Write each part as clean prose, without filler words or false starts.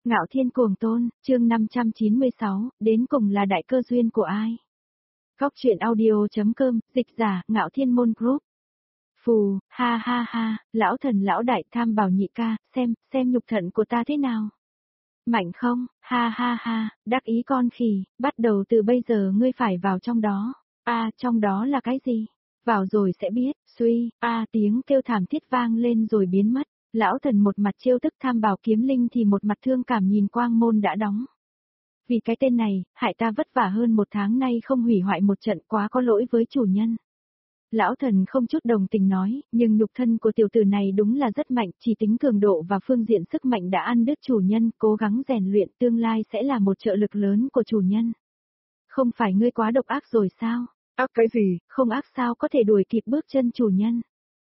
Ngạo Thiên Cuồng Tôn, chương 596, đến cùng là đại cơ duyên của ai? Góc truyện audio.com, dịch giả, Ngạo Thiên Môn Group. Phù, ha ha ha, lão thần lão đại tham bảo nhị ca, xem nhục thận của ta thế nào? Mạnh không, ha ha ha, đắc ý con khỉ, bắt đầu từ bây giờ ngươi phải vào trong đó. Trong đó là cái gì? Vào rồi sẽ biết, suy, tiếng kêu thảm thiết vang lên rồi biến mất. Lão thần một mặt trêu tức tham bảo kiếm linh thì một mặt thương cảm nhìn quang môn đã đóng. Vì cái tên này, hại ta vất vả hơn 1 tháng nay không hủy hoại một trận, quá có lỗi với chủ nhân. Lão thần không chút đồng tình nói, nhưng nhục thân của tiểu tử này đúng là rất mạnh, chỉ tính cường độ và phương diện sức mạnh đã ăn đứt chủ nhân, cố gắng rèn luyện tương lai sẽ là một trợ lực lớn của chủ nhân. Không phải ngươi quá độc ác rồi sao? Ác cái gì, không ác sao có thể đuổi kịp bước chân chủ nhân.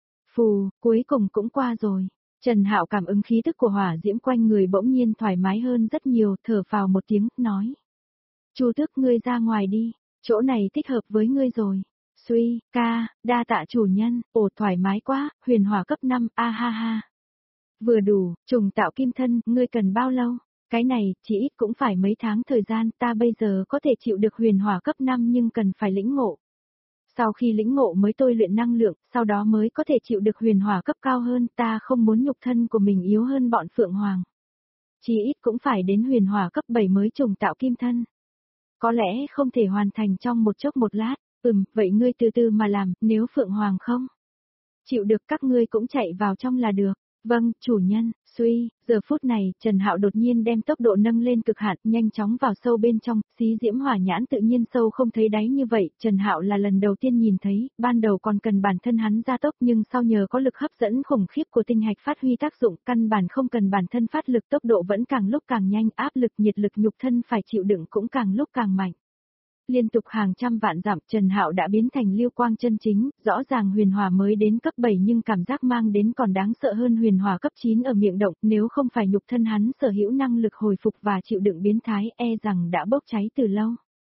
Phù, cuối cùng cũng qua rồi. Trần Hạo cảm ứng khí tức của hỏa diễm quanh người bỗng nhiên thoải mái hơn rất nhiều, thở phào một tiếng, nói. Chu Tước ngươi ra ngoài đi, chỗ này thích hợp với ngươi rồi. Suy, đa tạ chủ nhân, thoải mái quá, huyền hỏa cấp 5, ha ha. Vừa đủ, trùng tạo kim thân, ngươi cần bao lâu? Cái này, chỉ ít cũng phải mấy tháng thời gian, ta bây giờ có thể chịu được huyền hỏa cấp 5 nhưng cần phải lĩnh ngộ. Sau khi lĩnh ngộ mới tôi luyện năng lượng, sau đó mới có thể chịu được huyền hỏa cấp cao hơn, ta không muốn nhục thân của mình yếu hơn bọn Phượng Hoàng. Chỉ ít cũng phải đến huyền hỏa cấp 7 mới trùng tạo kim thân. Có lẽ không thể hoàn thành trong một chốc một lát, vậy ngươi từ từ mà làm, nếu Phượng Hoàng không chịu được các ngươi cũng chạy vào trong là được. Vâng, chủ nhân, suy, giờ phút này, Trần Hạo đột nhiên đem tốc độ nâng lên cực hạn, nhanh chóng vào sâu bên trong, xí diễm hỏa nhãn tự nhiên sâu không thấy đáy như vậy, Trần Hạo là lần đầu tiên nhìn thấy, ban đầu còn cần bản thân hắn gia tốc nhưng sau nhờ có lực hấp dẫn khủng khiếp của tinh hạch phát huy tác dụng, căn bản không cần bản thân phát lực, tốc độ vẫn càng lúc càng nhanh, áp lực nhiệt lực nhục thân phải chịu đựng cũng càng lúc càng mạnh. Liên tục hàng trăm vạn dặm, Trần Hạo đã biến thành lưu quang chân chính, rõ ràng huyền hỏa mới đến cấp 7 nhưng cảm giác mang đến còn đáng sợ hơn huyền hỏa cấp 9 ở miệng động, nếu không phải nhục thân hắn sở hữu năng lực hồi phục và chịu đựng biến thái, rằng đã bốc cháy từ lâu.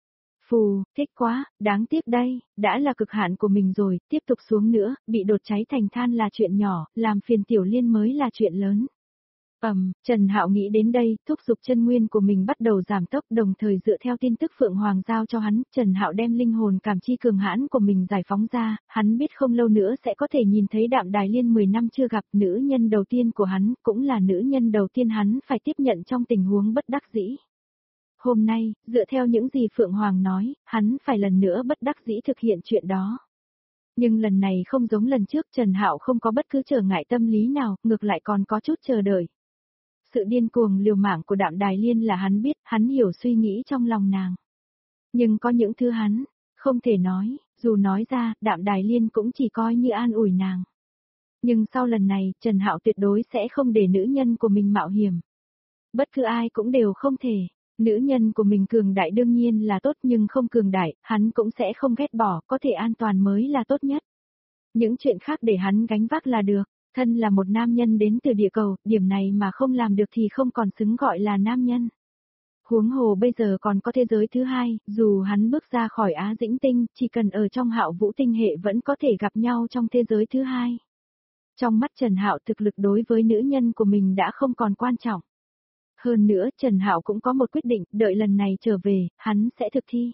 Phù, thích quá, đáng tiếc đây, đã là cực hạn của mình rồi, tiếp tục xuống nữa, bị đốt cháy thành than là chuyện nhỏ, làm phiền Tiểu Liên mới là chuyện lớn. Trần Hạo nghĩ đến đây, thúc giục chân nguyên của mình bắt đầu giảm tốc, đồng thời dựa theo tin tức Phượng Hoàng giao cho hắn, Trần Hạo đem linh hồn cảm chi cường hãn của mình giải phóng ra, hắn biết không lâu nữa sẽ có thể nhìn thấy Đạm Đài Liên 10 năm chưa gặp, nữ nhân đầu tiên của hắn, cũng là nữ nhân đầu tiên hắn phải tiếp nhận trong tình huống bất đắc dĩ. Hôm nay, dựa theo những gì Phượng Hoàng nói, hắn phải lần nữa bất đắc dĩ thực hiện chuyện đó. Nhưng lần này không giống lần trước, Trần Hạo không có bất cứ trở ngại tâm lý nào, ngược lại còn có chút chờ đợi. Sự điên cuồng liều mạng của Đạm Đài Liên là hắn biết, hắn hiểu suy nghĩ trong lòng nàng. Nhưng có những thứ hắn không thể nói, dù nói ra, Đạm Đài Liên cũng chỉ coi như an ủi nàng. Nhưng sau lần này, Trần Hạo tuyệt đối sẽ không để nữ nhân của mình mạo hiểm. Bất cứ ai cũng đều không thể. Nữ nhân của mình cường đại đương nhiên là tốt nhưng không cường đại, hắn cũng sẽ không ghét bỏ, có thể an toàn mới là tốt nhất. Những chuyện khác để hắn gánh vác là được. Thân là một nam nhân đến từ địa cầu, điểm này mà không làm được thì không còn xứng gọi là nam nhân. Huống hồ bây giờ còn có thế giới thứ hai, dù hắn bước ra khỏi Á Dĩnh Tinh, chỉ cần ở trong Hạo Vũ Tinh hệ vẫn có thể gặp nhau trong thế giới thứ hai. Trong mắt Trần Hạo thực lực đối với nữ nhân của mình đã không còn quan trọng. Hơn nữa Trần Hạo cũng có một quyết định, đợi lần này trở về, hắn sẽ thực thi.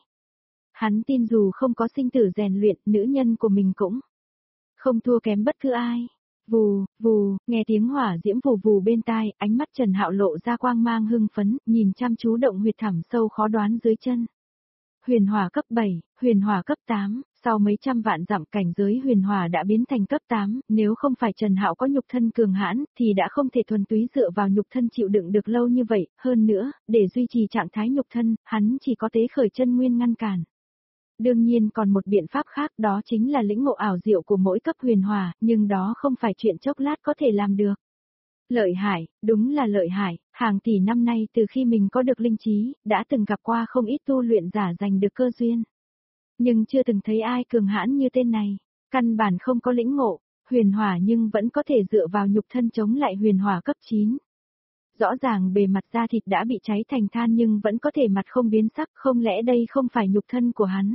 Hắn tin dù không có sinh tử rèn luyện, nữ nhân của mình cũng không thua kém bất cứ ai. Vù, nghe tiếng hỏa diễm vù vù bên tai, ánh mắt Trần Hạo lộ ra quang mang hưng phấn, nhìn chăm chú động huyệt thẳm sâu khó đoán dưới chân. Huyền hỏa cấp 7, huyền hỏa cấp 8, sau mấy trăm vạn dặm cảnh giới huyền hỏa đã biến thành cấp 8, nếu không phải Trần Hạo có nhục thân cường hãn, thì đã không thể thuần túy dựa vào nhục thân chịu đựng được lâu như vậy, hơn nữa, để duy trì trạng thái nhục thân, hắn chỉ có tế khởi chân nguyên ngăn cản. Đương nhiên còn một biện pháp khác đó chính là lĩnh ngộ ảo diệu của mỗi cấp huyền hỏa, nhưng đó không phải chuyện chốc lát có thể làm được. Lợi hại, đúng là lợi hại, hàng tỷ năm nay từ khi mình có được linh trí, đã từng gặp qua không ít tu luyện giả giành được cơ duyên. Nhưng chưa từng thấy ai cường hãn như tên này, căn bản không có lĩnh ngộ, huyền hỏa nhưng vẫn có thể dựa vào nhục thân chống lại huyền hỏa cấp 9. Rõ ràng bề mặt da thịt đã bị cháy thành than nhưng vẫn có thể mặt không biến sắc, không lẽ đây không phải nhục thân của hắn?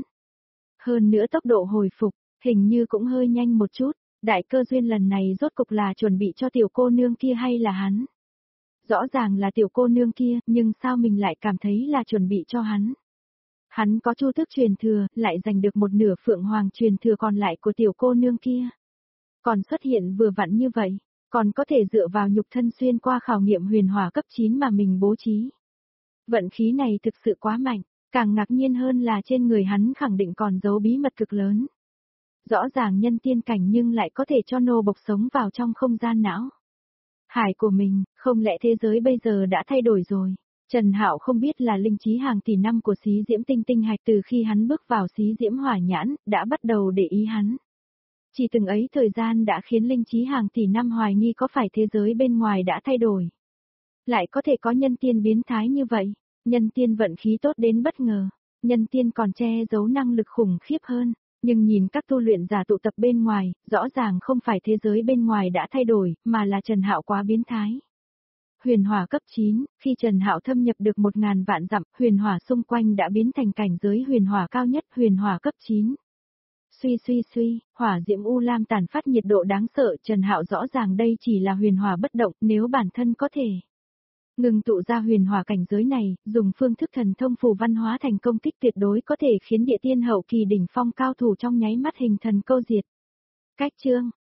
Hơn nữa tốc độ hồi phục, hình như cũng hơi nhanh một chút, đại cơ duyên lần này rốt cục là chuẩn bị cho tiểu cô nương kia hay là hắn? Rõ ràng là tiểu cô nương kia, nhưng sao mình lại cảm thấy là chuẩn bị cho hắn. Hắn có chu tước truyền thừa, lại giành được một nửa phượng hoàng truyền thừa còn lại của tiểu cô nương kia. Còn xuất hiện vừa vặn như vậy, còn có thể dựa vào nhục thân xuyên qua khảo nghiệm huyền hỏa cấp 9 mà mình bố trí. Vận khí này thực sự quá mạnh, càng ngạc nhiên hơn là trên người hắn khẳng định còn giấu bí mật cực lớn. Rõ ràng nhân tiên cảnh nhưng lại có thể cho nô bộc sống vào trong không gian não. Hải của mình, không lẽ thế giới bây giờ đã thay đổi rồi? Trần Hạo không biết là linh trí hàng tỷ năm của xí diễm tinh tinh hạch từ khi hắn bước vào xí diễm hỏa nhãn, đã bắt đầu để ý hắn. Chỉ từng ấy thời gian đã khiến linh trí hàng tỷ năm hoài nghi có phải thế giới bên ngoài đã thay đổi. Lại có thể có nhân tiên biến thái như vậy, nhân tiên vận khí tốt đến bất ngờ, nhân tiên còn che giấu năng lực khủng khiếp hơn, nhưng nhìn các tu luyện giả tụ tập bên ngoài, rõ ràng không phải thế giới bên ngoài đã thay đổi, mà là Trần Hạo quá biến thái. Huyền hỏa cấp 9, khi Trần Hạo thâm nhập được 1000 vạn dặm, huyền hỏa xung quanh đã biến thành cảnh giới huyền hỏa cao nhất, huyền hỏa cấp 9. Suy, hỏa diễm u lam tàn phát nhiệt độ đáng sợ, Trần Hạo rõ ràng đây chỉ là huyền hỏa bất động, nếu bản thân có thể ngừng tụ ra huyền hỏa cảnh giới này, dùng phương thức thần thông phù văn hóa thành công kích tuyệt đối có thể khiến địa tiên hậu kỳ đỉnh phong cao thủ trong nháy mắt hình thần câu diệt. Cách chương